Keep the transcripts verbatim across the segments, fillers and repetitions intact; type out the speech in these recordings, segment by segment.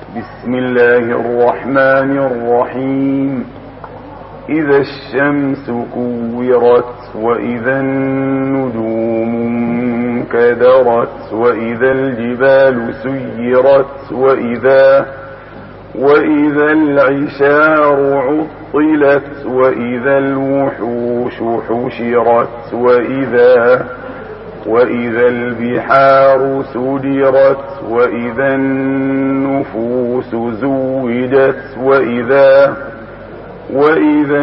بسم الله الرحمن الرحيم. إذا الشمس كورت وإذا النجوم انكدرت وإذا الجبال سيرت وإذا وإذا العشار عطلت وإذا الوحوش حشرت وإذا وإذا البحار سجرت وإذا النفوس زوجت وإذا وإذا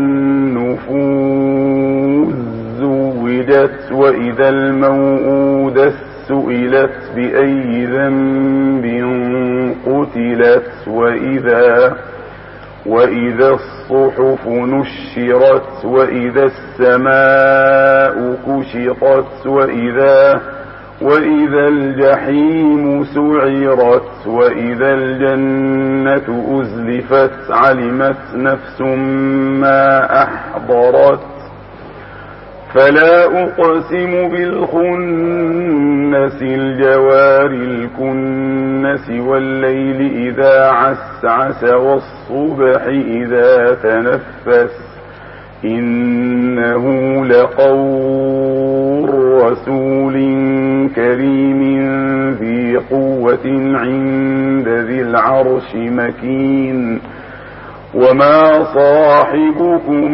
النفوس زوجت وإذا الموءودة سئلت بأي ذنب قتلت وإذا وإذا الصحف نشرت وإذا السماء كشطت وإذا وإذا الجحيم سعرت وإذا الجنة أزلفت علمت نفس ما أحضرت. فلا أقسم بالخنس الجوار الكنس والليل إذا عسعس والصبح إذا تنفس إنه لقول رسول كريم ذي قوة عند ذي العرش مكين وما صاحبكم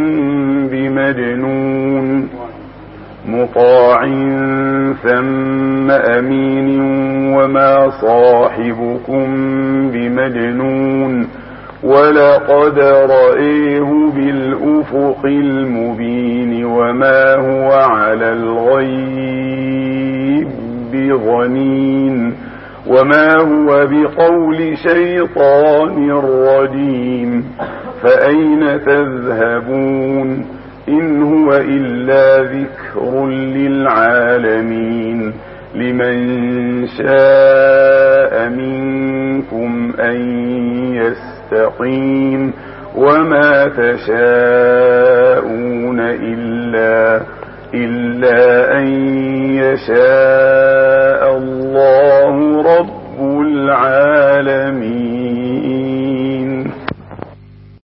بمجنون مطاع ثم أمين وما صاحبكم بمجنون ولقد رأيه بالأفق المبين وما هو على الغيب بضنين وما هو بقول شيطان رجيم فأين تذهبون إن هو إلا ذكر للعالمين لمن شاء منكم أن يستقيم وما تشاءون إلا إلا أن يشاء